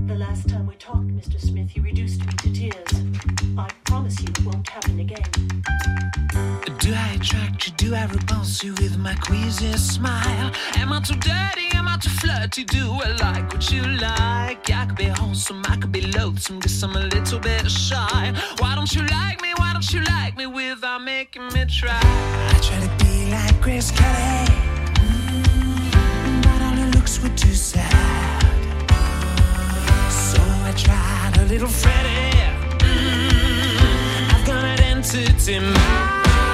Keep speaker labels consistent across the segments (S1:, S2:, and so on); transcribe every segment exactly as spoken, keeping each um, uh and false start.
S1: The last time we talked, Mister Smith, you reduced me to tears. I promise you it won't happen again.
S2: Do I attract you? Do I repulse you with my queasy smile? Am I too dirty? Am I too flirty? Do I like what you like? I could be wholesome, I could be loathsome, guess I'm a little bit shy. Why don't you like me? Why don't you like me without making me try? I try to be like Grace Kelly, mm, but all her looks were too sad. So I tried a little Freddie. Mm, I've got an entity mind.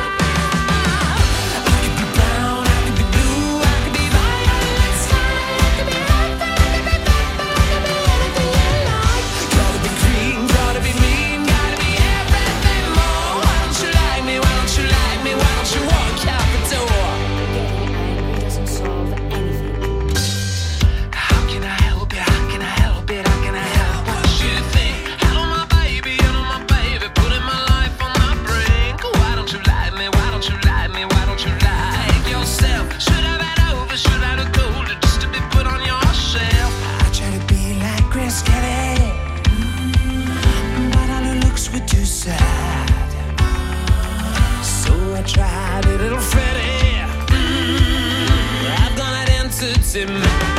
S2: Tried a little Freddie. Mm, I've got an entity mind.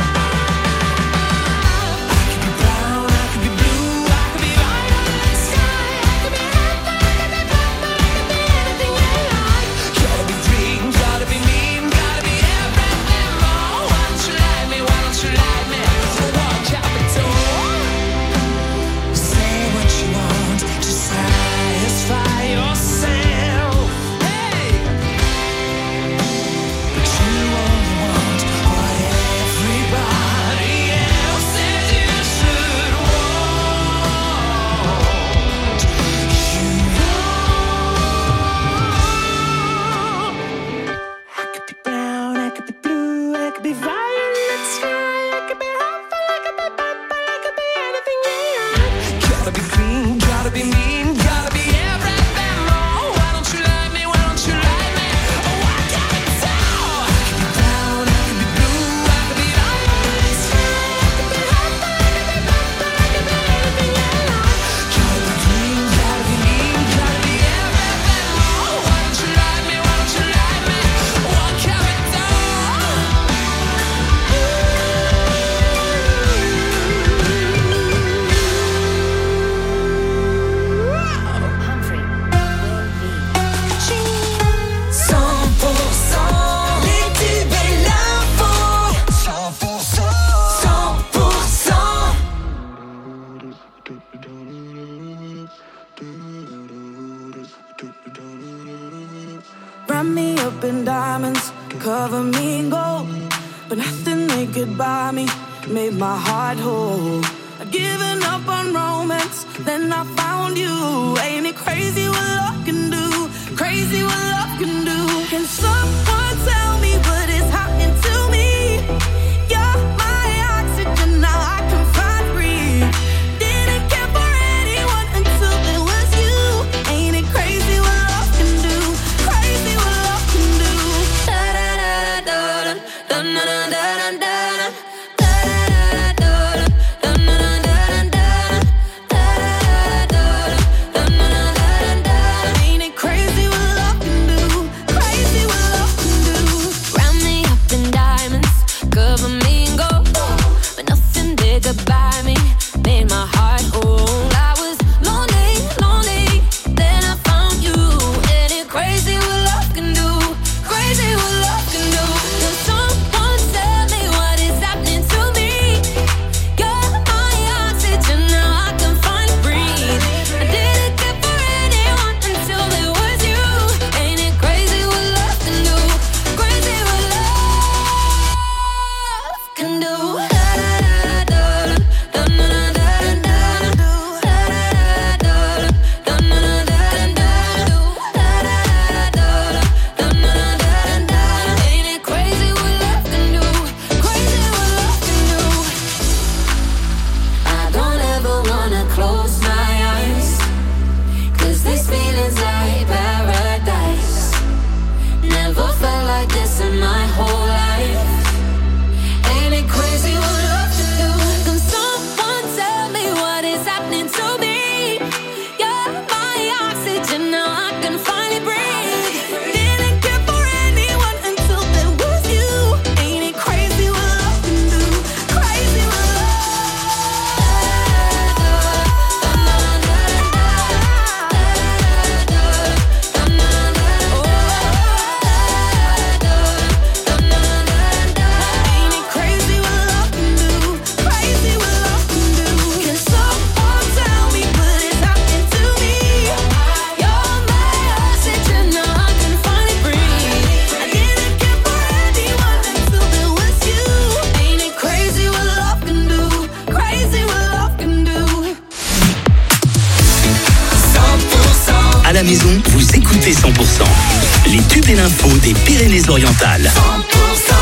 S3: Wrap me up in diamonds, cover me in gold, but nothing they could buy me made my heart whole. I'd given up on romance, then I found you. Ain't it crazy what love can do? Crazy what love can do. Can someone tell me what is happening to me? You're my oxygen, now I can find breathe. Didn't care for anyone until it was you. Ain't it crazy what love can do? Crazy what love can do. Da da da da da da da da da. Ain't it crazy what love can do? Crazy what love can do.
S4: la maison, vous écoutez cent pour cent. Les tubes et l'info des Pyrénées-Orientales. cent pour cent.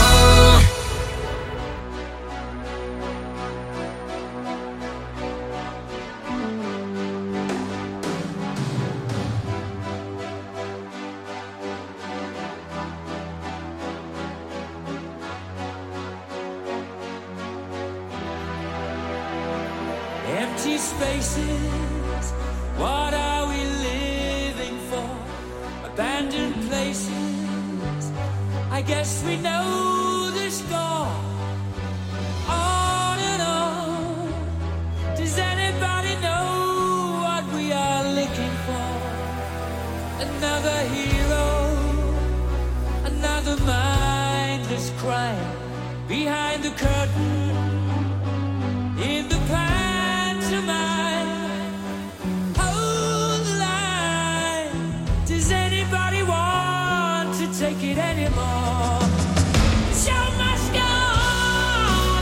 S5: Empty spaces, what are we living for? Abandoned places, I guess we know the score. On and on, does anybody know what we are looking for? Another hero, another mindless crime, behind the curtain, in the past. Hold the line. Does anybody want to take it anymore? The show must go on.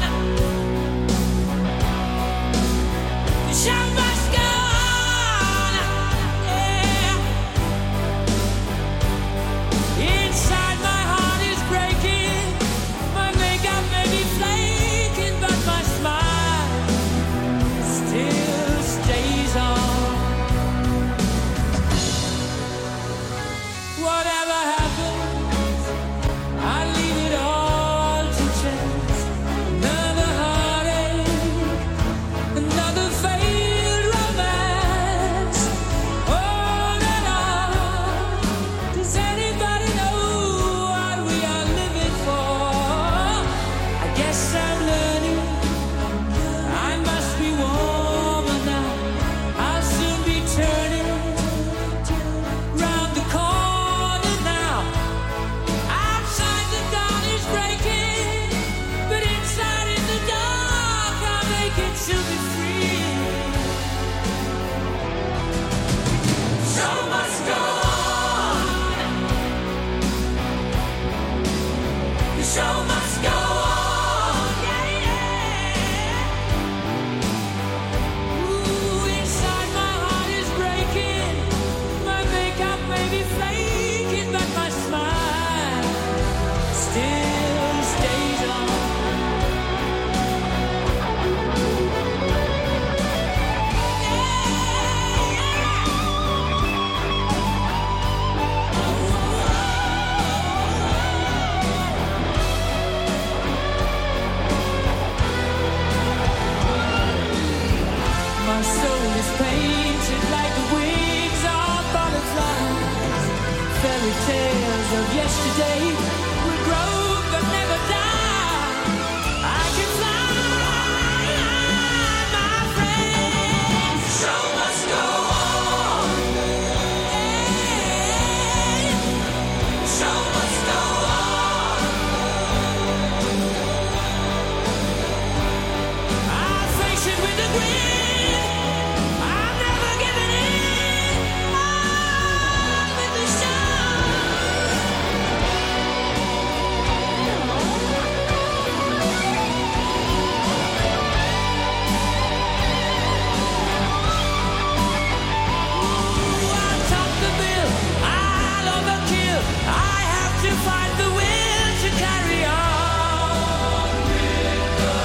S5: The show must go on. Yeah. Inside my heart is breaking. My makeup may be flaking, but my smile still stays on. Whatever happens, I leave it all to chance. Another heartache, another failed romance. On and on. Does anybody know what we are living for? I guess I'm learning. I must be warmer now. I'll soon be turning round the corner now. Outside the dawn is breaking, but inside in the dark I'll make it to be free. Show must go on. The show must go on. Yeah, yeah. Ooh, inside my heart is breaking. My makeup may be flaking, but my smile still stays on. My soul is painted like the wings of butterflies. Fairy tales of yesterday will grow but never die. I can fly, my friend. The show must go on. Yeah. The show must go on. I'll face it with a grin. I'm never giving in. On with the show. Ooh, I'll top the bill. I'll overkill. I have to find the will to carry on with the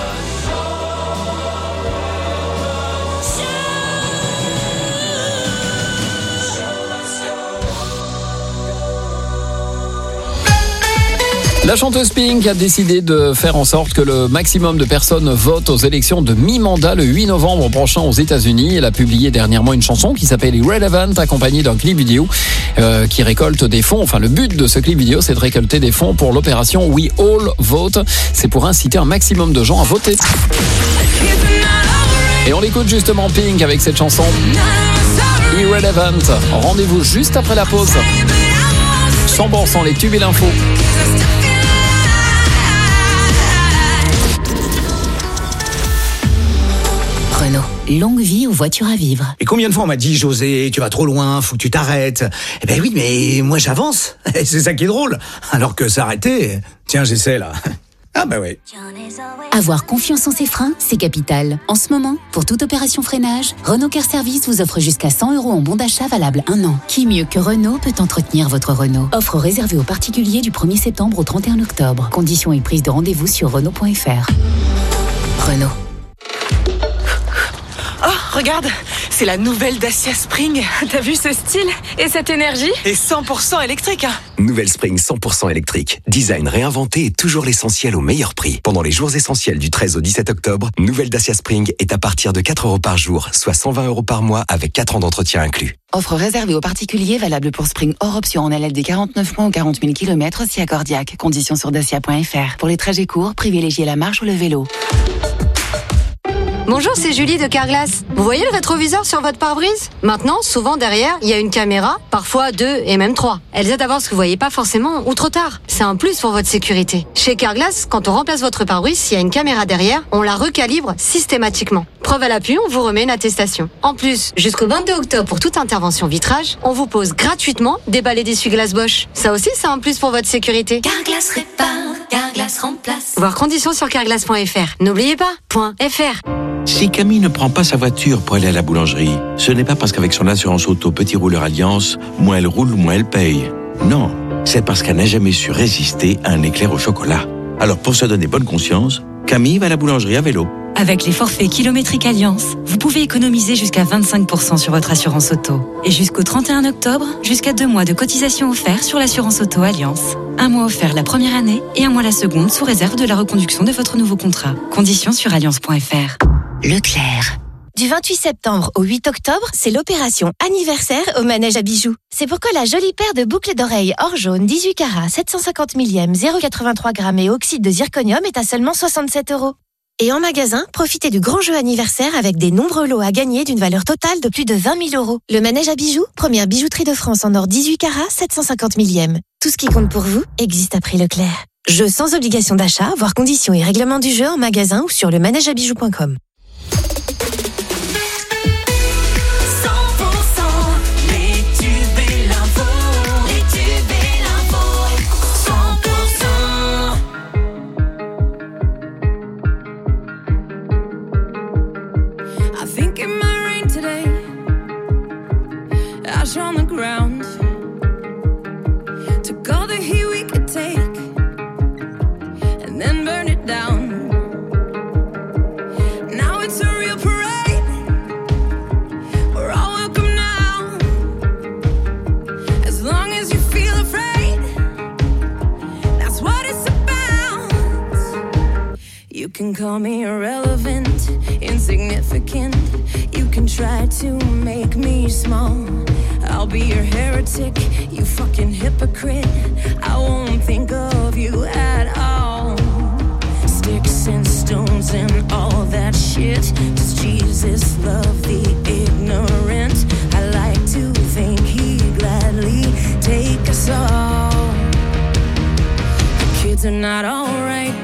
S6: La chanteuse Pink a décidé de faire en sorte que le maximum de personnes votent aux élections de mi-mandat le huit novembre prochain aux États-Unis. Elle a publié dernièrement une chanson qui s'appelle Irrelevant, accompagnée d'un clip vidéo euh, qui récolte des fonds. Enfin, le but de ce clip vidéo, c'est de récolter des fonds pour l'opération We All Vote. C'est pour inciter un maximum de gens à voter. Et on écoute justement Pink avec cette chanson Irrelevant. Rendez-vous juste après la pause. cent pour cent les tubes et l'info.
S7: Renault. Longue vie aux voitures à vivre.
S8: Et combien de fois on m'a dit, José, tu vas trop loin, faut que tu t'arrêtes. Eh ben oui, mais moi j'avance. C'est ça qui est drôle. Alors que s'arrêter, tiens, j'essaie là. Ah bah ouais.
S7: Avoir confiance en ses freins, c'est capital. En ce moment, pour toute opération freinage, Renault Car Service vous offre jusqu'à cent euros en bon d'achat valable un an. Qui mieux que Renault peut entretenir votre Renault? Offre réservée aux particuliers du premier septembre au trente et un octobre. Conditions et prise de rendez-vous sur Renault point F R. Renault.
S9: Oh, regarde, c'est la nouvelle Dacia Spring.
S10: T'as vu ce style et cette énergie?
S9: Et cent pour cent électrique, hein.
S11: Nouvelle Spring cent pour cent électrique. Design réinventé et toujours l'essentiel au meilleur prix. Pendant les jours essentiels du treize au dix-sept octobre, nouvelle Dacia Spring est à partir de quatre euros par jour, soit cent vingt euros par mois avec quatre ans d'entretien inclus.
S12: Offre réservée aux particuliers valable pour Spring hors option en L L D quarante-neuf mois ou quarante mille kilomètres si accordiaque. Conditions sur dacia point F R. Pour les trajets courts, privilégiez la marche ou le vélo.
S13: Bonjour, c'est Julie de Carglass. Vous voyez le rétroviseur sur votre pare-brise? Maintenant, souvent derrière, il y a une caméra, parfois deux et même trois. Elles aident à voir ce que vous voyez pas forcément ou trop tard. C'est un plus pour votre sécurité. Chez Carglass, quand on remplace votre pare-brise, s'il y a une caméra derrière, on la recalibre systématiquement. Preuve à l'appui, on vous remet une attestation. En plus, jusqu'au vingt-deux octobre pour toute intervention vitrage, on vous pose gratuitement des balais d'essuie-glace Bosch. Ça aussi, c'est un plus pour votre sécurité.
S14: Carglass répare, Carglass remplace.
S13: Voir conditions sur carglass point F R. N'oubliez pas, .fr.
S15: Si Camille ne prend pas sa voiture pour aller à la boulangerie, ce n'est pas parce qu'avec son assurance auto Petit Rouleur Alliance, moins elle roule, moins elle paye. Non, c'est parce qu'elle n'a jamais su résister à un éclair au chocolat. Alors pour se donner bonne conscience, Camille va à la boulangerie à vélo.
S16: Avec les forfaits kilométriques Alliance, vous pouvez économiser jusqu'à vingt-cinq pour cent sur votre assurance auto. Et jusqu'au trente et un octobre, jusqu'à deux mois de cotisation offerts sur l'assurance auto Alliance. Un mois offert la première année et un mois la seconde sous réserve de la reconduction de votre nouveau contrat. Conditions sur alliance point F R.
S17: Leclerc. Du vingt-huit septembre au huit octobre, c'est l'opération anniversaire au manège à bijoux. C'est pourquoi la jolie paire de boucles d'oreilles or jaune dix-huit carats, sept cent cinquante millième, zéro virgule quatre-vingt-trois grammes et oxyde de zirconium est à seulement soixante-sept euros. Et en magasin, profitez du grand jeu anniversaire avec des nombreux lots à gagner d'une valeur totale de plus de vingt mille euros. Le manège à bijoux, première bijouterie de France en or dix-huit carats, sept cent cinquante millième. Tout ce qui compte pour vous existe à prix Leclerc. Jeu sans obligation d'achat, voir conditions et règlements du jeu en magasin ou sur le manège à bijoux point com.
S3: On the ground, took all the heat we could take and then burn it down. Now it's a real parade, we're all welcome now. As long as you feel afraid, that's what it's about. You can call me irrelevant, insignificant. You can try to make me small. I'll be your heretic, you fucking hypocrite. I won't think of you at all. Sticks and stones and all that shit. Does Jesus love the ignorant? I like to think he'd gladly take us all. The kids are not alright,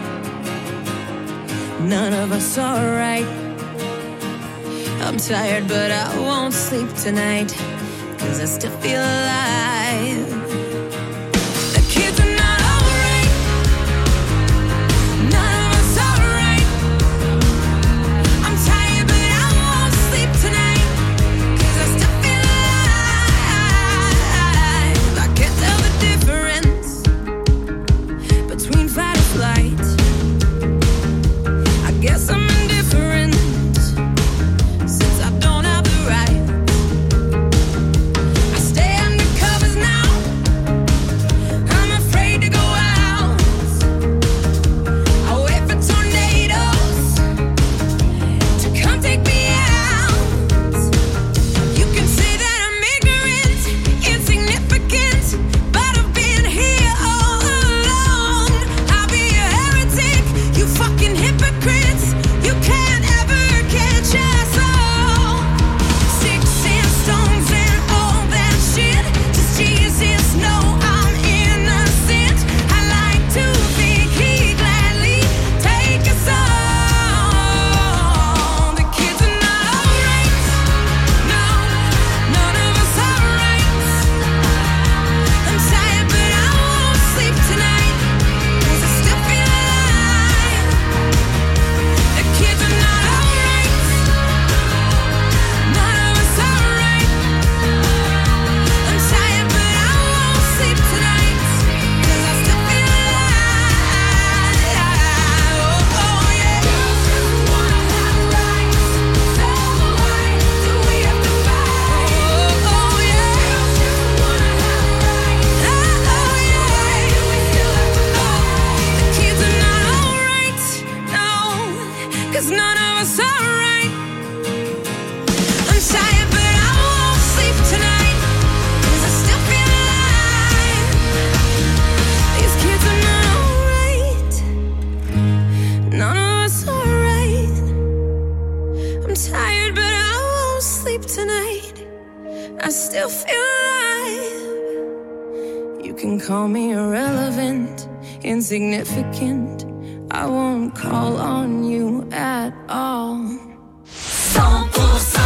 S3: none of us are right. I'm tired but I won't sleep tonight, 'cause I still feel alive. The kids are not alright, none of us are right. I'm tired but I won't sleep tonight, 'cause I still feel alive. I can't tell the difference between fight or flight. I guess I'm indifferent, since I don't have the right. I stay under covers now, tired, but I won't sleep tonight. I still feel alive. You can call me irrelevant, insignificant. I won't call on you at all. cent pour cent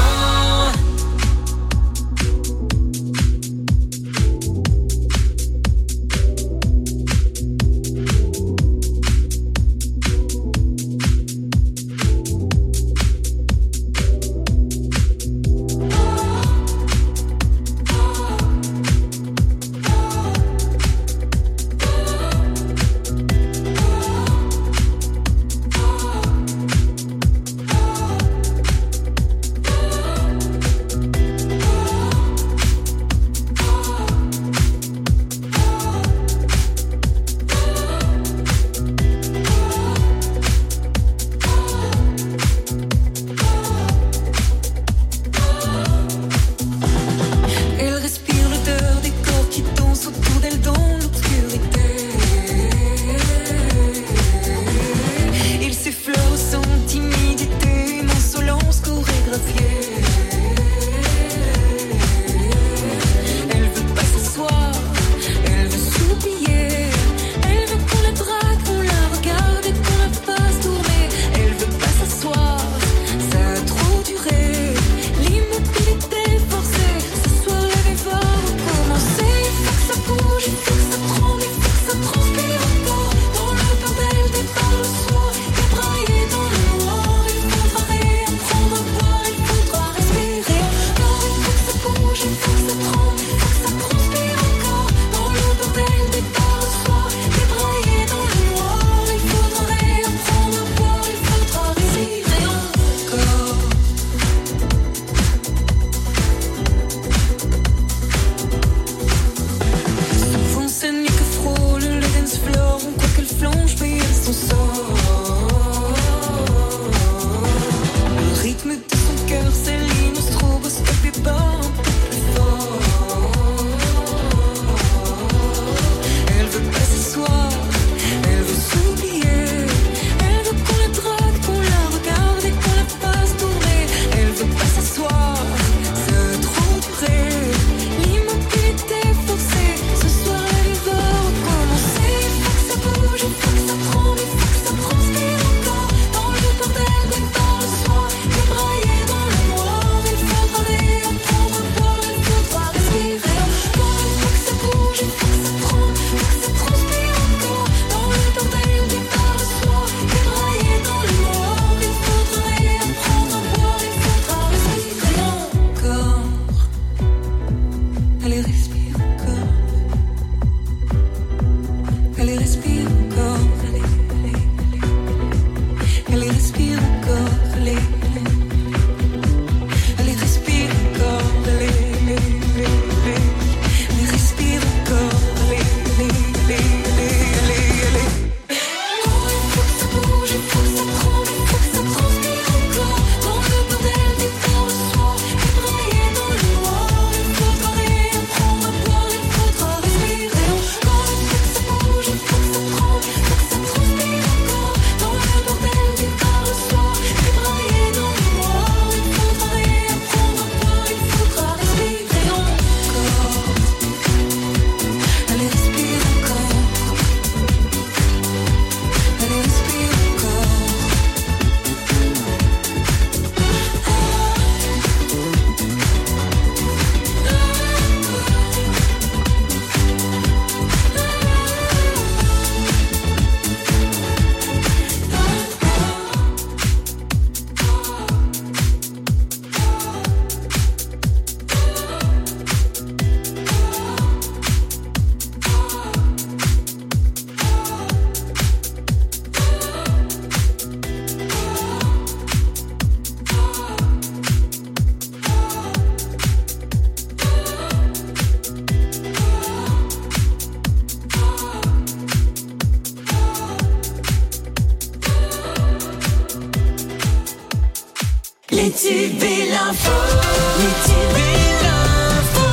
S5: Les tubes et l'info, les tubes et l'info,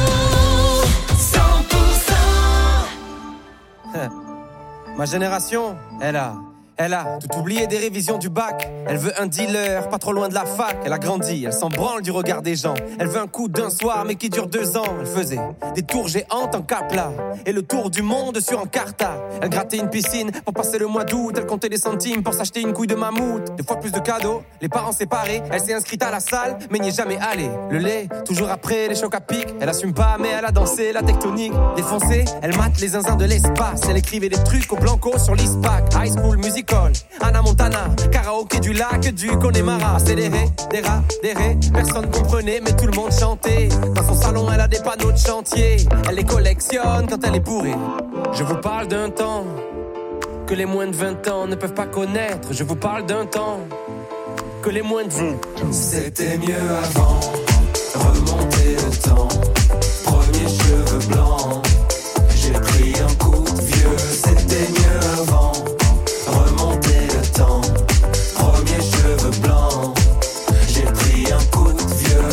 S5: cent pour cent.
S18: Ma génération, elle a, Elle a tout oublié des révisions du bac. Elle veut un dealer, pas trop loin de la fac. Elle a grandi, elle s'en branle du regard des gens. Elle veut un coup d'un soir, mais qui dure deux ans. Elle faisait des tours géantes en capla et le tour du monde sur un carta. Elle grattait une piscine pour passer le mois d'août. Elle comptait des centimes pour s'acheter une couille de mammouth. Deux fois plus de cadeaux, les parents séparés. Elle s'est inscrite à la salle, mais n'y est jamais allée. Le lait, toujours après les chocs à pic. Elle assume pas, mais elle a dansé la tectonique. Défoncée, elle mate les zinzins de l'espace. Elle écrivait des trucs au blanco sur l'ISPAC. High School Musical, Anna Montana, karaoké du lac du Connemara. Accéléré, des rats, des rés, personne comprenait mais tout le monde chantait. Dans son salon elle a des panneaux de chantier. Elle les collectionne quand elle est bourrée. Je vous parle d'un temps que les moins de vingt ans ne peuvent pas connaître. Je vous parle d'un temps que les moins de vingt.
S19: C'était mieux avant, remonter le temps. Premier cheveux blancs, j'ai pris un coup de vieux. C'était mieux avant, remonter le temps. Premier cheveux blancs, j'ai pris un coup de vieux.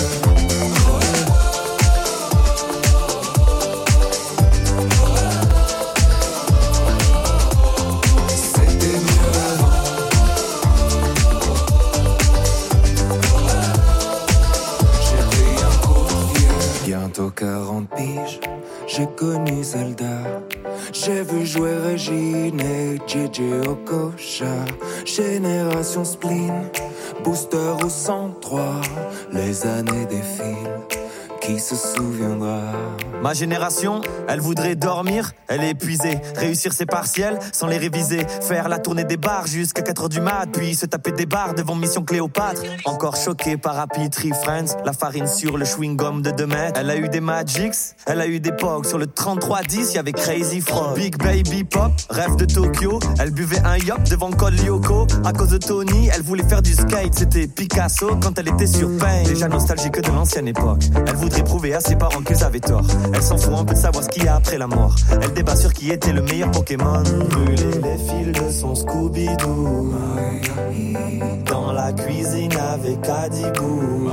S19: C'était mieux avant. J'ai pris un coup de vieux. Bientôt quarante piges, j'ai connu Zelda. J'ai vu jouer Régine et J J Okocha. Génération spleen, booster au cent trois. Les années défilent, qui se souviendra?
S20: Ma génération, elle voudrait dormir, elle est épuisée. Réussir ses partiels sans les réviser. Faire la tournée des bars jusqu'à quatre heures du mat. Puis se taper des bars devant Mission Cléopâtre. Encore choquée par Happy Tree Friends. La farine sur le chewing-gum de deux mètres. Elle a eu des Magics, elle a eu des Pogs. Sur le trente-trois dix, y'avait Crazy Frog. Big Baby Pop, rêve de Tokyo. Elle buvait un yop devant Col Lyoko. À cause de Tony, elle voulait faire du skate. C'était Picasso quand elle était sur Pain. Déjà nostalgique de l'ancienne époque. Elle voudrait prouver à ses parents qu'ils avaient tort. Elle s'en fout un peu de savoir ce qu'il y a après la mort. Elle débat sur qui était le meilleur Pokémon. Brûler les fils de son Scooby-Doo dans la cuisine avec Adibou.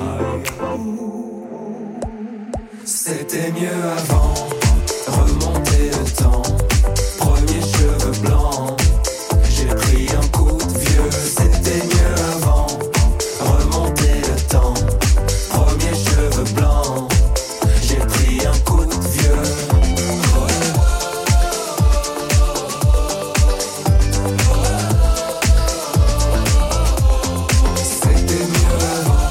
S19: C'était mieux avant, remonter le temps. Premier cheveux blancs, j'ai pris un coup de vieux. C'était mieux avant, remonter le temps. Premier cheveux blancs, j'ai pris un coup de vieux. C'était mieux avant.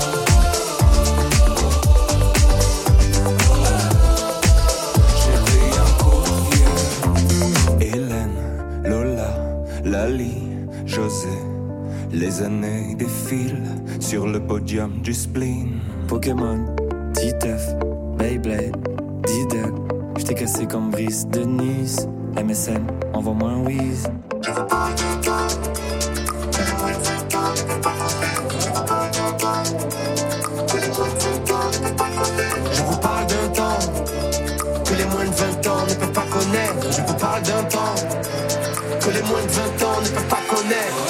S19: J'ai pris un coup de vieux. Hélène, Lola, Lali, José. Les années défilent sur le podium du spleen.
S21: Pokémon, Titeuf, Beyblade, Diddle. J't'ai cassé comme Brice de Nice. M S N, envoie-moi un whiz.
S19: Je vous parle d'un temps que les moins de vingt ans ne peuvent pas connaître. Que les moins de vingt ans ne peuvent pas connaître. Je vous parle d'un temps que les moins de vingt ans ne peuvent pas connaître. Je vous parle d'un temps que les moins de vingt ans ne peuvent pas connaître.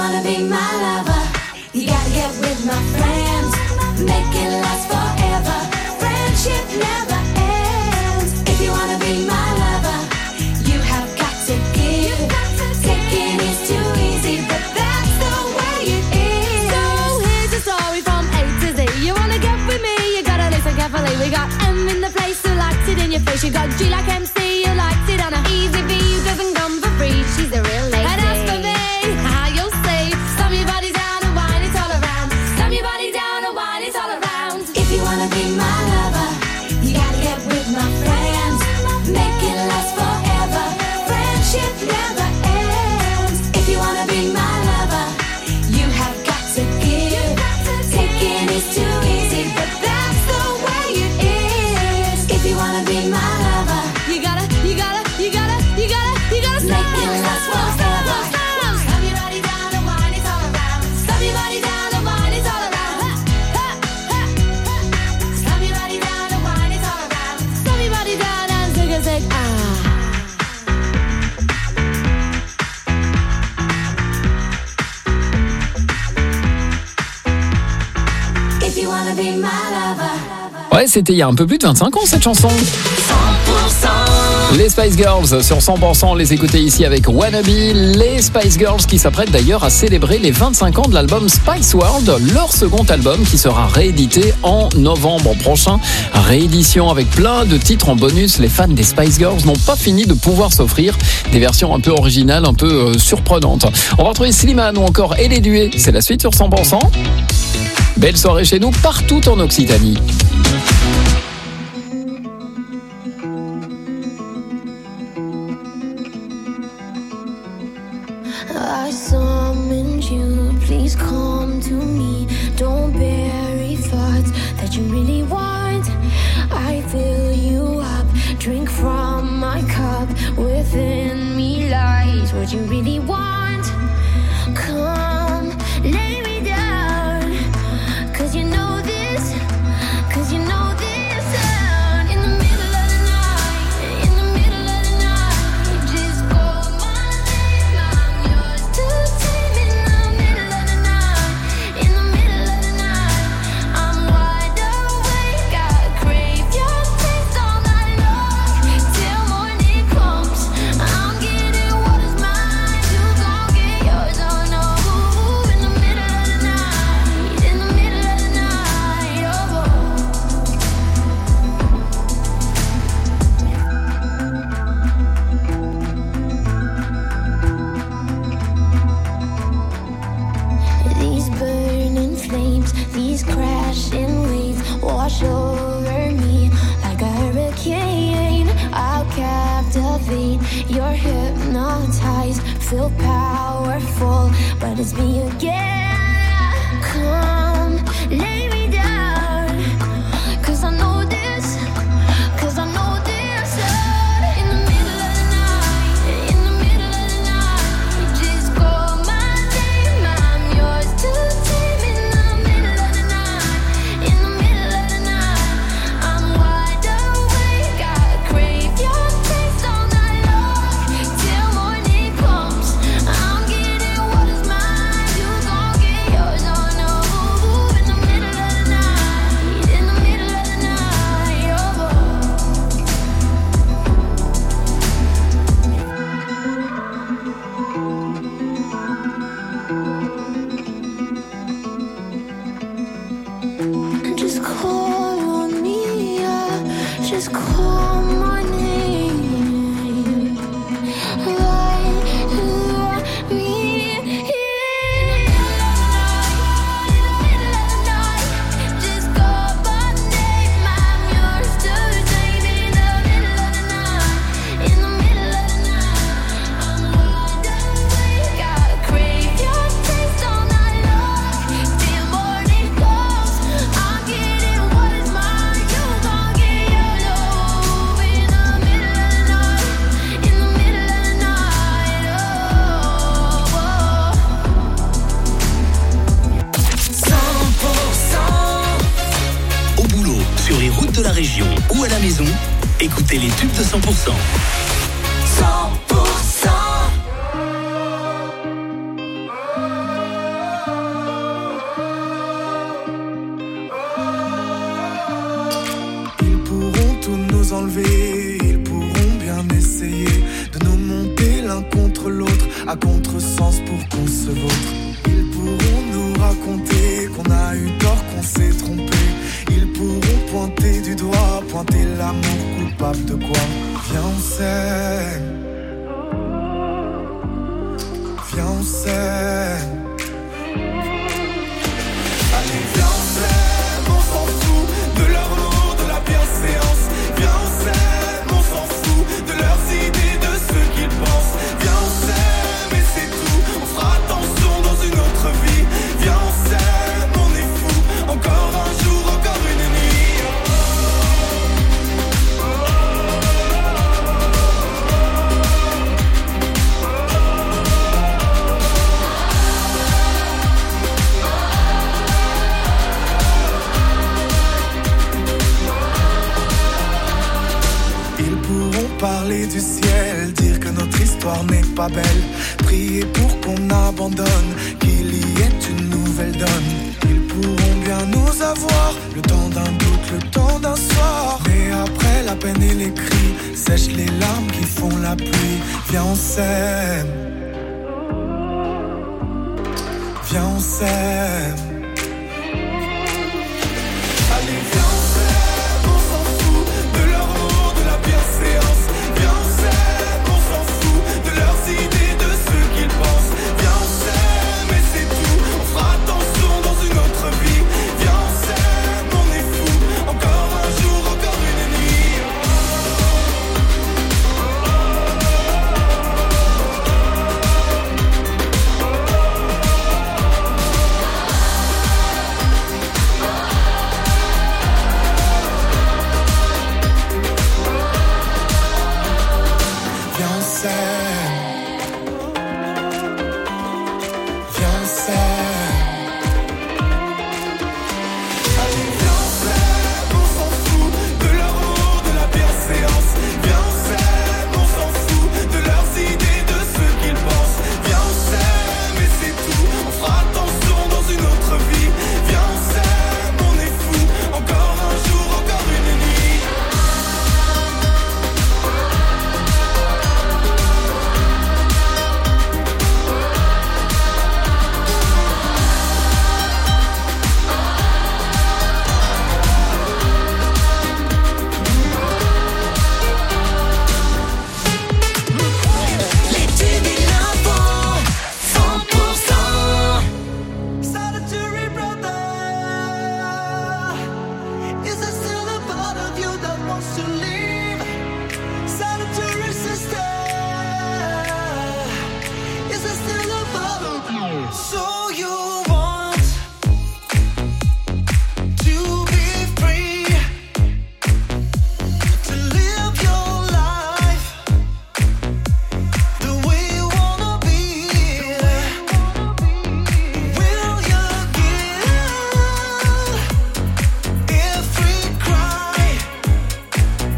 S14: wanna be my lover, you gotta get with my friends. Make it last forever. Friendship never ends. If you wanna be my lover, you have got to give. Taking is too easy, but that's the way it is.
S3: So here's the story from A to Z. You wanna get with me, you gotta listen carefully. We got M in the place who likes it in your face. You got G like M C, you likes it on a easy V, who doesn't come for free. She's a real lady. And as for me, how you'll see, slam your body down and wine it all around. Slam your body down and wine it all around.
S14: If you wanna be my lover, you gotta get with my friends. Make it last forever. Friendship never ends. If you wanna be my lover, you have got to give. Taking is too easy, but that's the way it is. If you wanna be my lover,
S3: you gotta, you gotta, you gotta, you gotta, you gotta
S14: make it last forever. Slam your body down and wine it all around.
S3: Slam your body down and wine it all around.
S14: Slam your body down and wine it all around.
S3: Slam your body down and zig a zig ah.
S14: If you wanna be my lover.
S6: Ouais, c'était il y a un peu plus de vingt-cinq ans cette chanson. Les Spice Girls sur cent pour cent, les écoutez ici avec Wannabe. Les Spice Girls qui s'apprêtent d'ailleurs à célébrer les vingt-cinq ans de l'album Spice World, leur second album qui sera réédité en novembre prochain. Réédition avec plein de titres en bonus. Les fans des Spice Girls n'ont pas fini de pouvoir s'offrir des versions un peu originales, un peu euh, surprenantes. On va retrouver Slimane ou encore Elle est Duet. C'est la suite sur cent pour cent. Belle soirée chez nous partout en Occitanie.
S1: I summoned you, please come to me. Don't bury thoughts that you really want. I fill you up, drink from my cup. Within me lies what you really want. Come, lay me down, cause you know this, cause you know this sound. In the middle of the night, in the middle of the night, just call my name, I'm yours to tame. In the middle of the night, in the middle of the night, I'm wide awake, I crave your taste all night long, till morning comes, I'm getting what is mine, you gon' get yours, oh no. In the middle of the night, in the middle of the night, oh. These burning flames, these crashing waves wash over me like a hurricane. I'll captivate, you're hypnotized, feel powerful, but it's me again. Come, lay me down, cause I know this, cause I know this sound. In the middle of the night, in the middle of the night, just call my name, I'm yours to tame. In the middle of the night, in the middle of the night, I'm wide awake, I crave your taste all night long, till morning comes, I'm getting what is mine, you gon' get yours, oh no. In the middle of the night, in the middle of the night, oh. Just call on me, yeah. Just call my name. Right, let me in. Just call my name, I'm yours to tame. In the middle of the night, in the middle of the night, I'm wide awake, I crave your taste all night long, till morning comes, I'm getting what is mine, you gon' get yours, oh. In the middle of the night, in the middle of the night, oh,
S4: cent pour cent. Au boulot, sur les routes de la région ou à la maison, écoutez les tubes de cent pour cent. cent pour cent.
S2: nous enlever, ils pourront bien essayer de nous monter l'un contre l'autre, à contresens pour qu'on se vautre. Ils pourront nous raconter qu'on a eu tort, qu'on s'est trompé. Ils pourront pointer du doigt, pointer l'amour coupable de quoi. Viens on s'aime, viens on s'aime. Allez viens on s'aime, on s'en fout de leur lot, de la bienséance. Viens on s'aime, on s'en fout de leurs idées, de ce qu'ils pensent. Viens on s'aime et c'est tout, on fera attention dans une autre vie. Viens on s'aime, on est fou, encore un jour, encore une nuit. Parler du ciel, dire que notre histoire n'est pas belle, prier pour qu'on abandonne, qu'il y ait une nouvelle donne. Ils pourront bien nous avoir, le temps d'un doute, le temps d'un soir. Mais après la peine et les cris, sèchent les larmes qui font la pluie. Viens on s'aime, viens on s'aime. Allez viens on s'aime, on s'en fout de leur mot, de la bienséance. Viens on s'aime, on s'en fout de leurs idées, de ce qu'ils pensent. Viens on s'aime et c'est tout, on fera attention dans une autre vie. Viens on s'aime, on est fou, encore un jour, encore une nuit. Viens on s'aime, viens on s'aime. Allez viens on s'aime, on s'en fout de leur mot, de la bienséance. Viens on s'aime, on s'en fout de leurs idées, de ce qu'ils pensent. Viens on s'aime et c'est tout, on fera attention dans une autre vie. Viens on s'aime, on est fou, encore un jour, encore une nuit.
S14: Les tubes et l'info, cent pour cent.
S2: Solitary brother, is there still a part of you that wants to leave? Solitary sister, is there still a part of you? So you want to be free, to live your life the way you wanna be. Will you give every cry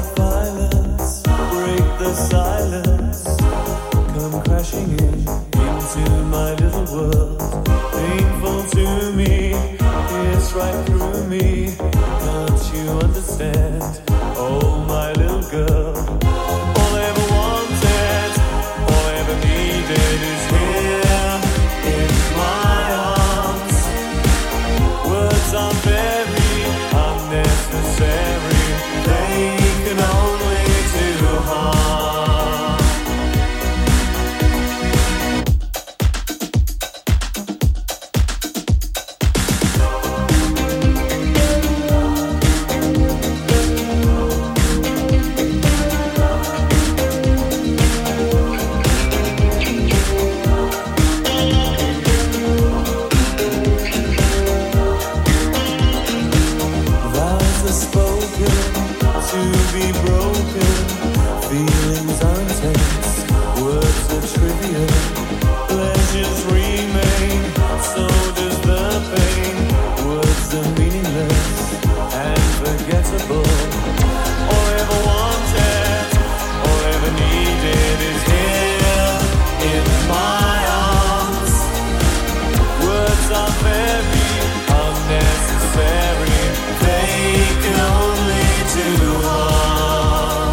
S8: violence, break the silence, come crashing in into my little world. Painful to me, it's right through me. Can't you understand? Oh, my little girl. All I ever wanted, all I ever needed is here in my arms. Words are very unnecessary. They can only do harm. Vows are spoken to be broken. Feelings are intense, words are trivial. Pleasures remain, so does the pain. Words are meaningless and forgettable. All I ever wanted, all I ever needed is here in my arms. Words are very unnecessary. They can only do harm.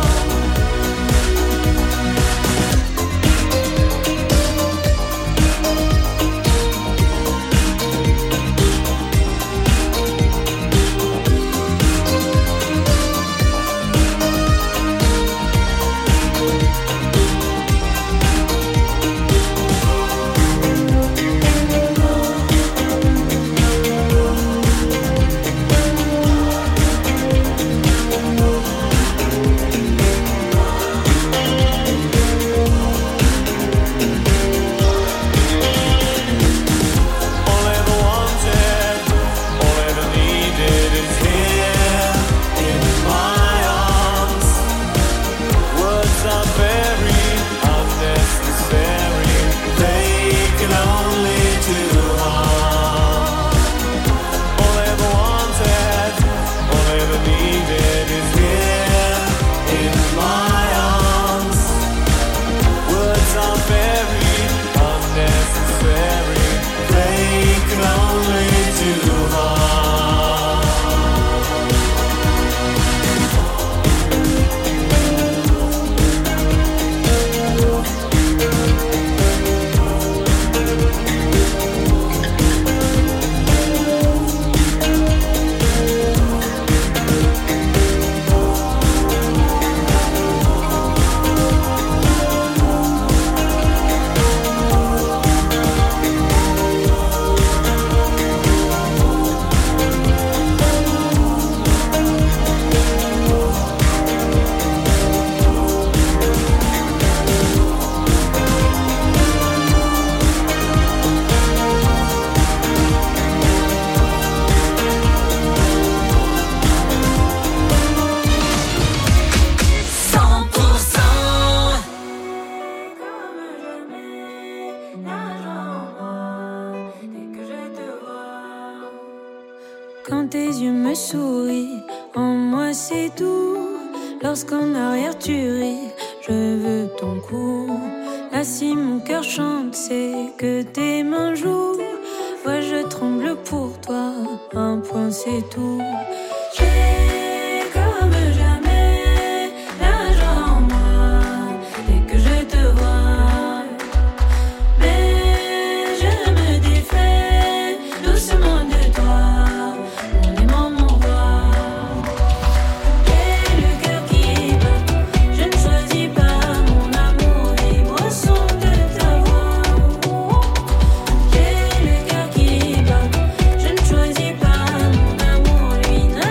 S8: All I ever wanted, all I ever needed is here in my arms. Words are very unnecessary. They can only do harm. All I ever wanted, all I ever needed is here in my arms. Words are very unnecessary. They can only do harm.
S5: cent pour cent.
S22: Quand tes yeux me sourient, en moi c'est tout. Lorsqu'en arrière tu ris, je veux ton cou. Là si mon cœur chante, c'est que tes mains jouent. Ouais, je tremble pour toi, un point c'est tout. J'ai comme jamais la joie en moi dès que je te vois. Mais je me défais doucement de toi, mon aimant, mon roi. J'ai le cœur qui bat, je ne choisis pas mon amour, libre au son de ta voix. J'ai le cœur qui bat, je ne choisis pas mon amour, lui n'a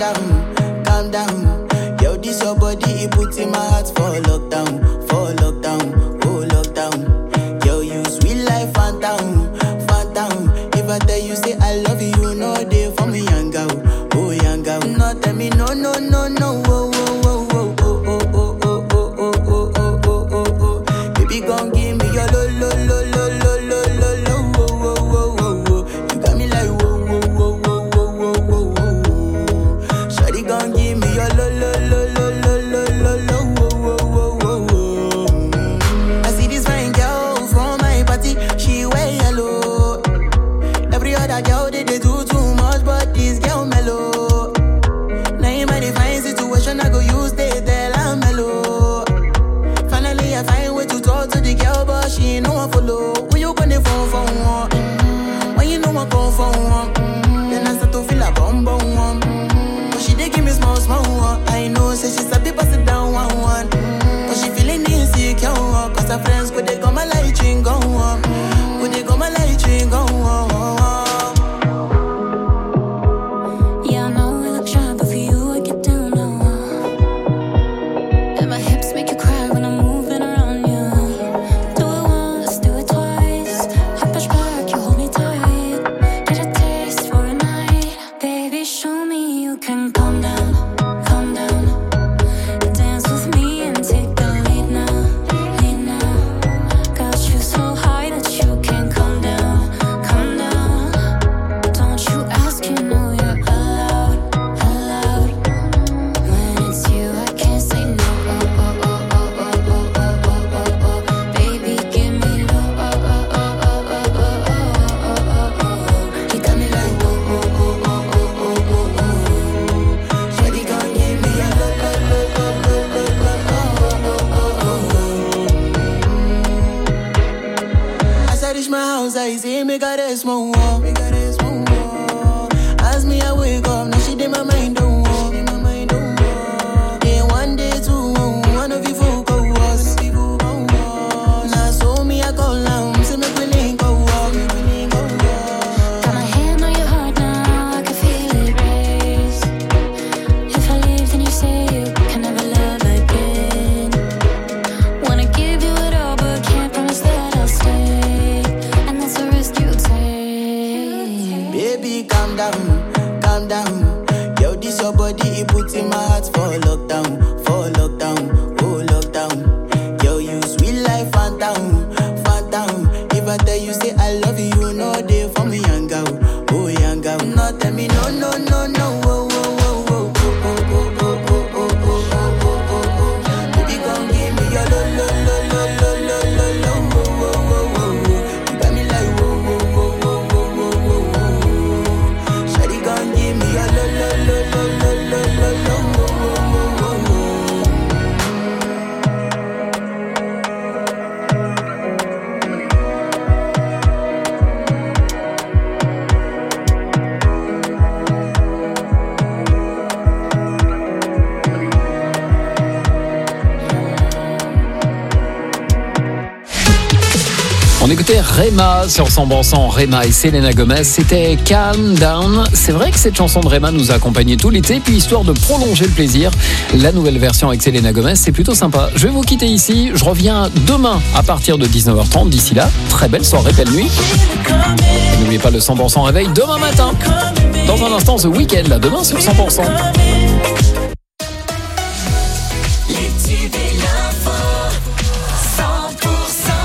S7: down, calm down. Yo, this your body, it puts in my heart for lockdown, for lockdown, oh lockdown. Yo, you sweet life, phantom, phantom. If I tell you say I love you, you know they for me young girl, oh young girl. No tell me no, no, no, no, oh, oh, oh, oh, oh, oh, oh, oh, oh, oh, oh, oh, oh, oh, oh. Baby, gon' give me your lo, lo, lo, lo, lo, lo, lo, lo, oh, oh, oh, oh, oh. You got me like whoa, whoa, whoa, whoa, whoa, whoa, whoa, whoa. Shawty gon' give me your lo, lo, lo, lo, lo, lo, lo, lo, oh, oh, oh, oh, oh. I see this fine girl from my party, she wear yellow. Every other girl they, they do too much, but this girl mellow. Now in my divine situation, I go use they tell I'm mellow. Finally, I find way to talk to the girl, but she ain't no one follow. When you gonna phone for one? Mm-hmm. When you know I come for one? Mm-hmm. Then I start to feel a bum bum one. Mm-hmm. But she dey give me small small one. I know, say she sabi pass it down one one. Mm-hmm. But she feeling insecure, cause her friends could they come my light ring go on. Could they come my light ring go on.
S22: Yeah, I know we look shy, but for you I get down low. And my hips make you cry when I'm moving around you. Do it once, do it twice. I push back, you hold me tight. Get a taste for a night. Baby, show me you can calm down, calm down. Dance with me and take the lead now, lead now. Got you so high that you can't come down, come down. Don't you ask, you know you're allowed, allowed. When it's you, I can't say no. Oh, oh, oh, oh, oh, oh, oh, oh, oh, oh. Baby, give me low. Oh, oh, oh, oh, oh, oh, oh, oh, oh, oh. You got me like whoa, whoa, whoa, whoa, whoa, whoa, whoa, whoa. Shawty gon' give me a low, low, low, low, low, low, low, oh, oh, oh, oh.
S7: As I reach my house, I see me got a small wall. Me got a small wall. As me, I wake up, now she did my mind don't walk. Day one, day two, one of you folk go was. Now so me, I call now, say me we link go walk.
S22: Got my hand on your heart now, I can feel it race. If I leave, then you say you can never love again. Wanna give you it all, but can't promise that I'll stay. And that's a risk you take.
S7: Baby, calm down, calm down. Yo, this your body, it puts in my heart for lockdown, for lockdown, oh lockdown. Yo, you sweet life, phantom, phantom. If I tell you say I love you, you know they for me young girl, oh young girl. No, tell me no, no, no, no, oh, oh, oh, oh, oh, oh, oh, oh, oh, oh, oh, oh, oh, oh, oh. Baby, gon' give me your lo, lo, lo, lo, lo, lo, lo, lo, oh, oh, oh, oh, oh. You got me like whoa, whoa, whoa, whoa, whoa, whoa, whoa, whoa. Shawty gon' give me your lo, lo, lo, lo, lo, lo, lo, lo, oh, oh, oh, oh, oh.
S6: On écoutait Rema sur cent pour cent, Rema et Selena Gomez, c'était Calm Down. C'est vrai que cette chanson de Rema nous a accompagnés tout l'été, puis histoire de prolonger le plaisir, la nouvelle version avec Selena Gomez, c'est plutôt sympa. Je vais vous quitter ici, je reviens demain à partir de dix-neuf heures trente. D'ici là, très belle soirée, belle nuit. Et n'oubliez pas le cent pour cent réveil demain matin. Dans un instant, The Weeknd, là, demain sur cent pour cent.
S8: Les tubes et l'info, cent pour cent.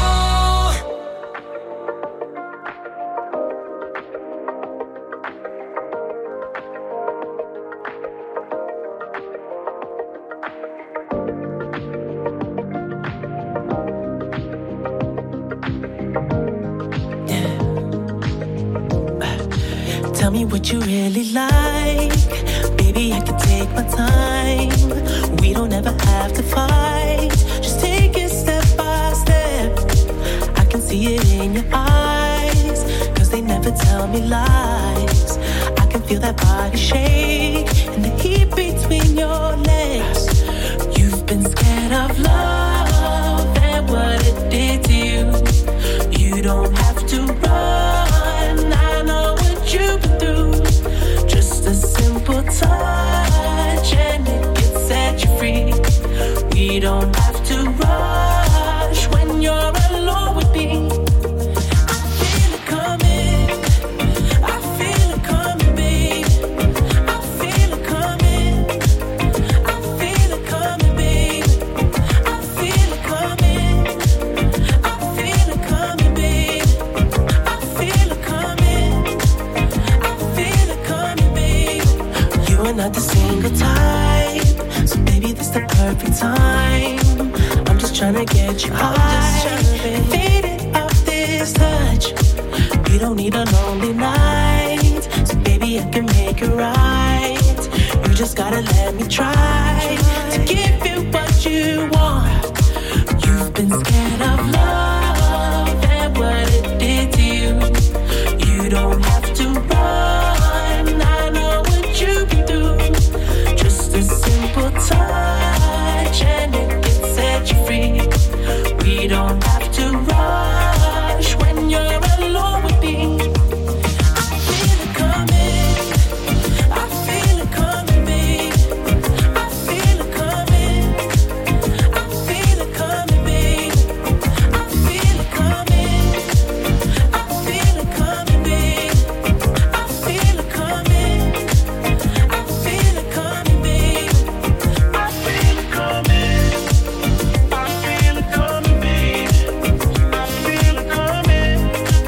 S10: Tell me what you really like. Baby, I can take my time. We don't ever have to fight. Just take it step by step. I can see it in your eyes, cause they never tell me lies. I can feel that body shake and the heat between your legs. You've been scared of love and what it did to you. You don't have to run, I know what you've been through. Just a simple touch We don't have to rush when you're alone with me. I feel it coming, I feel it coming, babe. I feel it coming, I feel it coming, babe. I feel it coming, I feel it coming, babe. I feel it coming, I feel it coming, babe. You are not the single type, so baby, this the perfect time. I'm just tryna get you high, faded off this touch. You don't need a lonely night, so baby, I can make it right. You just gotta let me try to give you what you want. You've been scared of love and what it did to you. You don't have to run, I know what you've been through. Just a simple touch and it can set you free. We don't have to rush when you're alone with me. I feel it coming, I feel it coming, babe. I feel it coming, I feel it coming, babe. I feel it coming, I feel it coming, babe. I feel it coming, I feel it coming, babe. I feel it coming, I feel it coming, babe. I feel it coming,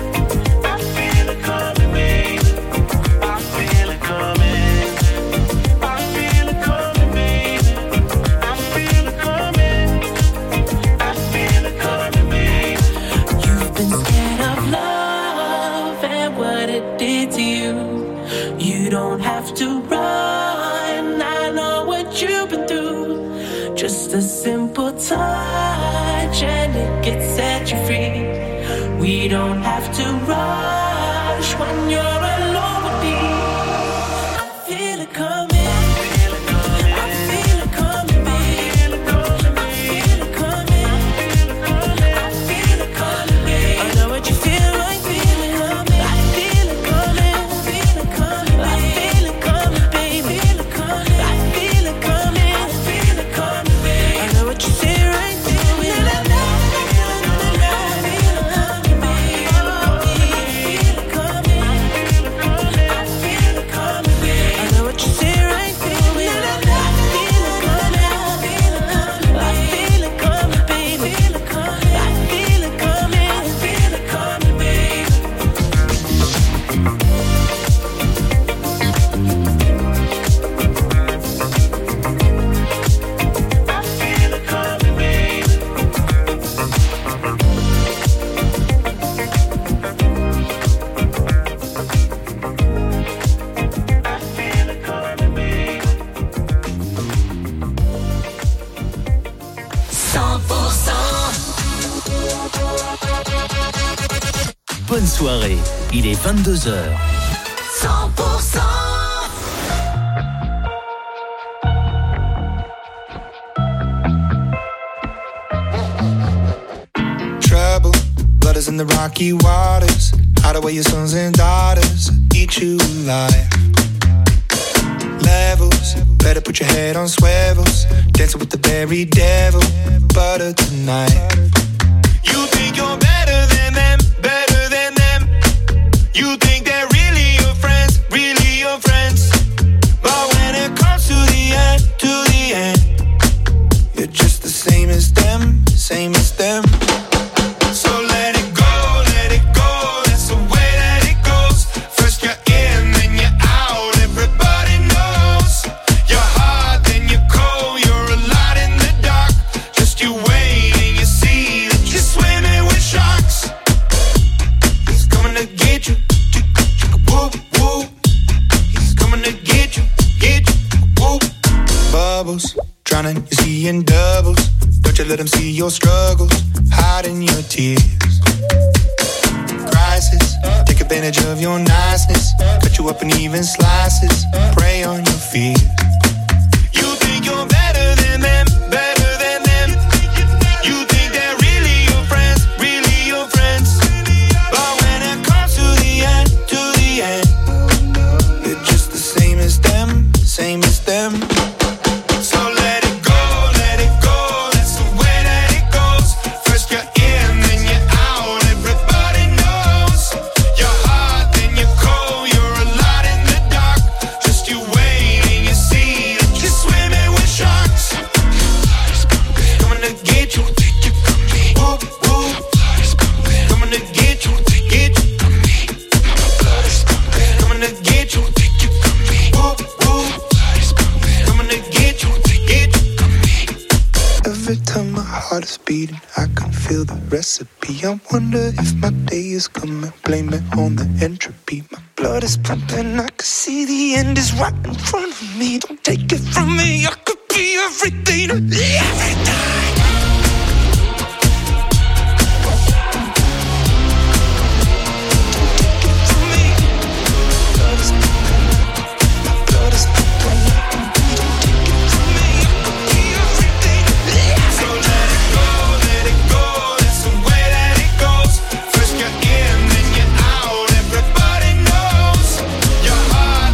S10: I feel it coming, babe. I feel it coming, I feel it coming, babe. I feel it coming, I feel it coming, babe. You've been scared of love and what it did to you. You don't have to run, I know what you've been through. Just a simple touch and it can set you free. We don't have to rush when you're alone with me. I feel it coming, I feel it coming, babe. I feel it coming, I feel it coming, babe. I know what you feel like, feel it coming. I feel it coming, I feel it coming, I feel it coming, babe. I feel it coming, I feel it coming, babe. I know what you feel right, feel it. I feel it coming, babe. I feel it coming, I feel it coming, babe. I know what you feel right, feel it. I feel it coming, I feel it coming, babe. I feel it coming, I feel it coming, babe.
S4: cent pour cent. Bonne soirée, il est vingt-deux heures.
S8: cent pour cent.
S2: Trouble, blood is in the rocky waters. Hide away your sons and daughters, eat you alive. Levels, better put your head on swivels. Dancing with the very devil, butter tonight. You think you're better than them, better than them. You think they're really your friends, really your friends. But when it comes to the end, to the end, you're just the same as them, same as them. So let it go, let it go, that's the way that it goes. First you're in, then you're out, everybody knows. You're hot, then you're cold, you're a lot in the dark. Just you wait and you see that you're swimming with sharks. He's coming to get you, whoop, whoop. He's coming to get you, get you, whoop. Bubbles, drowning, you're seeing doubles. Don't you let them see your struggles, hiding your tears. Crisis, take advantage of your niceness. Cut you up in even slices, prey on your fears. You think you're better than them, better than them. You think they're really your friends, really your friends. But when it comes to the end, to the end, you're just the same as them, same as them. So let it go, let it go, that's heart is beating, I can feel the recipe. I wonder if my day is coming, blame it on the entropy. My blood is pumping, I can see the end is right in front of me. Don't take it from me, I could be everything to everything.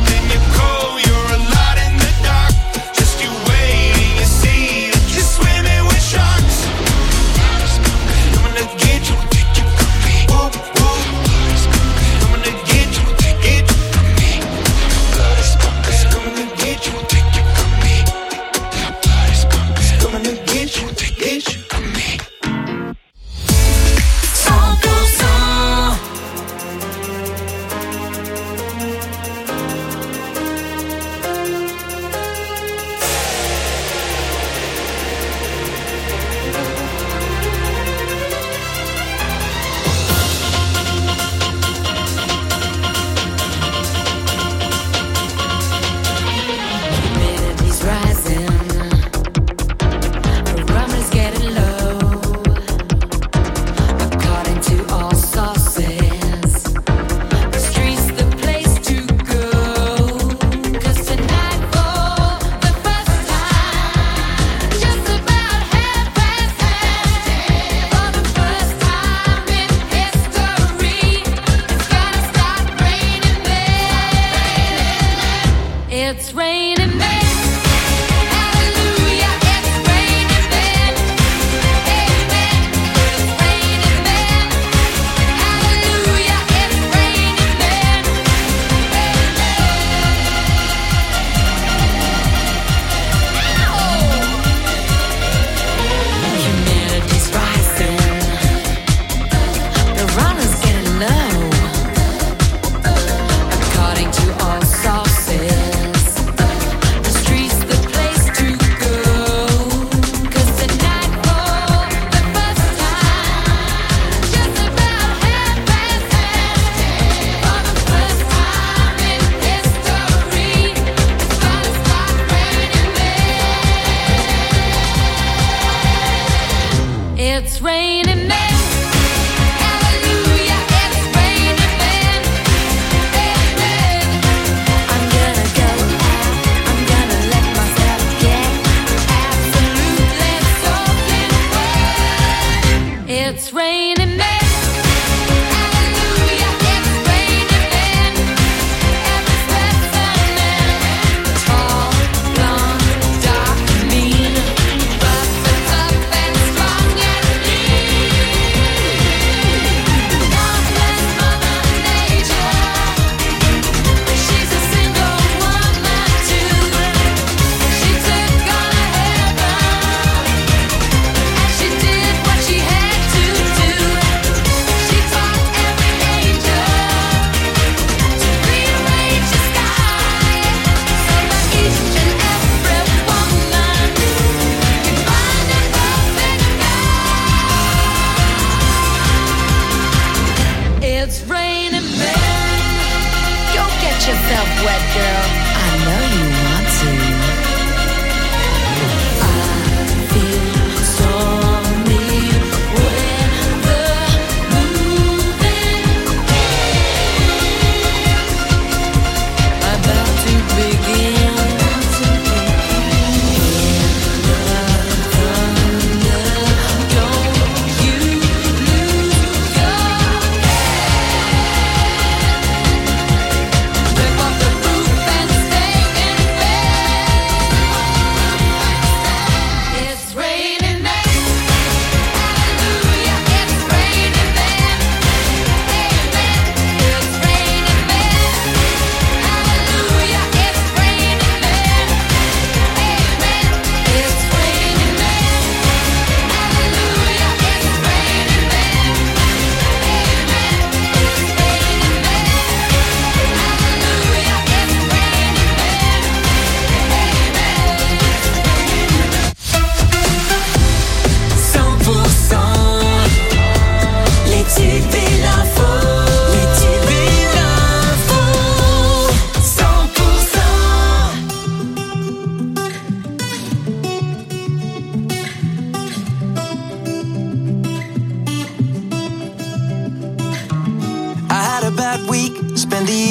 S9: Swimming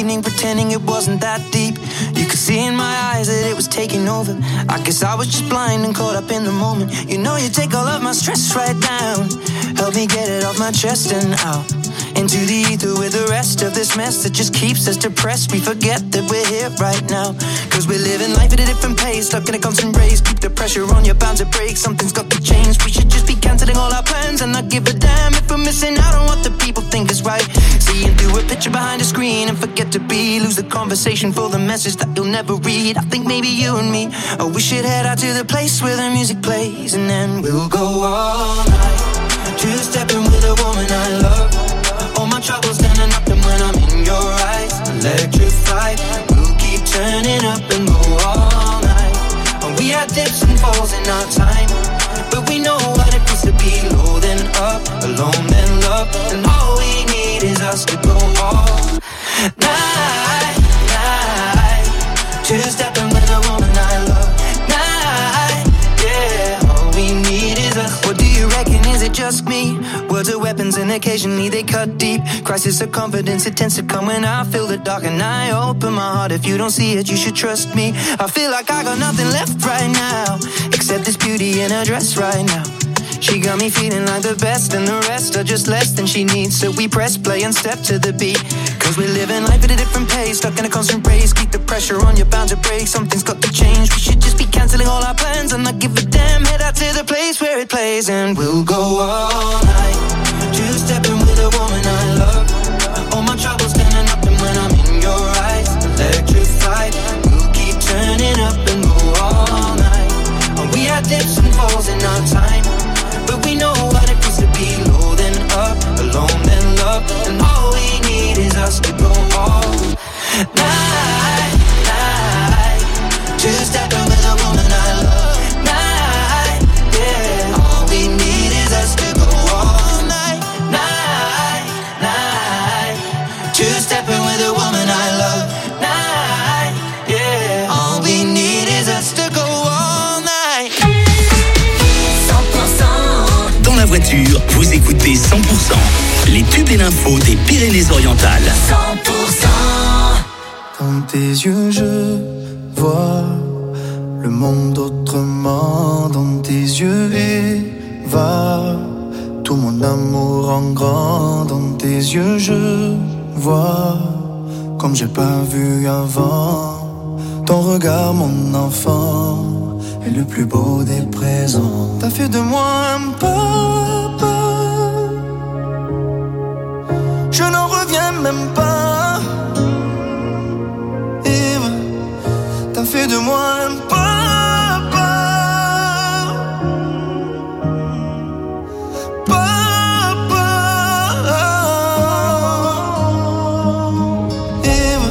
S9: evening, pretending it wasn't that deep. You could see in my eyes that it was taking over. I guess I was just blind and caught up in the moment. You know you take all of my stress right down. Help me get it off my chest and out into the ether with the rest of this mess that just keeps us depressed. We forget that we're here right now, cause we're living life at a different pace, stuck in a constant race. Keep the pressure on, you're bound to break. Something's got to change. We should just be cancelling all our plans and not give a damn if we're missing out on what the people think is right. Seeing through a picture behind a screen and forget to be. Lose the conversation for the message that you'll never read. I think maybe you and me, oh, we should head out to the place where the music plays, and then we'll go all night, two-stepping with a woman I love. All my troubles standing up, and when I'm in your eyes, electrified. We'll keep turning up and go all night. And we had dips and falls in our time, but we know what it feels to be low then up, alone then love. And all we need is us to go all night, night. Two-stepping with a woman I love. Night, yeah. All we need is us. What do you reckon? Is it just me? Words are weapons and occasionally they cut deep. Crisis of confidence, it tends to come when I feel the dark and I open my heart. If you don't see it, you should trust me. I feel like I got nothing left right now except this beauty in her dress right now. She got me feeling like the best, and the rest are just less than she needs. So we press play and step to the beat, cause we're living life at a different pace, stuck in a constant race. Keep the pressure on, you're bound to break. Something's got to change. We should just be cancelling all our plans and not give a damn. Head out to the place where it plays, and we'll go all night, two-stepping with a woman I love. All my troubles standing up, and when I'm in your eyes, electrified. We'll keep turning up and go all night. And we had dips and falls in our time, but we know what it feels to be low then up, alone then love. And all we need is us to go all night, night. Two-stepping with a woman I love. Night, yeah. All we need is us to go all night, night, night. Two-stepping with a woman I love. Night, yeah. All we need is us to go all night.
S4: cent pour cent. Dans la voiture, vous écoutez cent pour cent. Les tubes et l'info des Pyrénées-Orientales.
S2: cent pour cent. Dans tes yeux, je vois le monde autrement. Dans tes yeux, Eva, tout mon amour en grand. Dans tes yeux, je vois comme j'ai pas vu avant. Ton regard, mon enfant, est le plus beau des présents. T'as fait de moi un papa, je n'en reviens même pas. Eve, t'as fait de moi un papa, papa. Eve,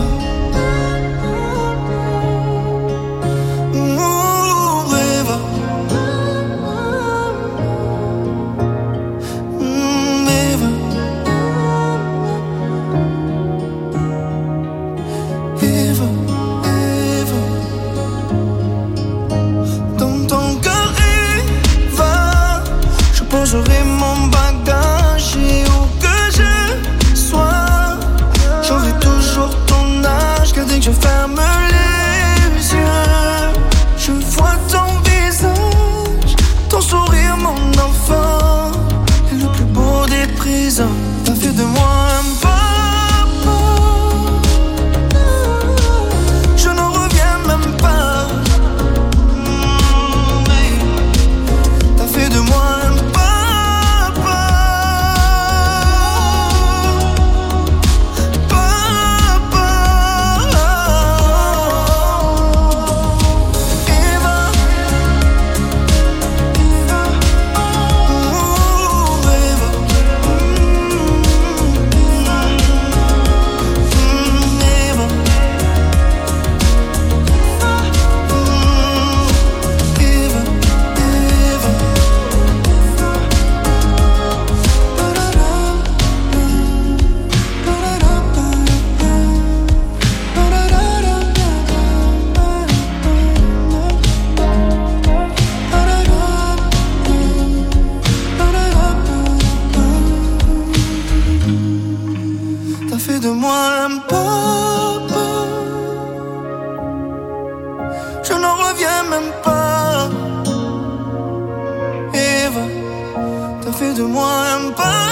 S2: oh Eva, mm, Eva. Eva, Eva, de moi, aime pas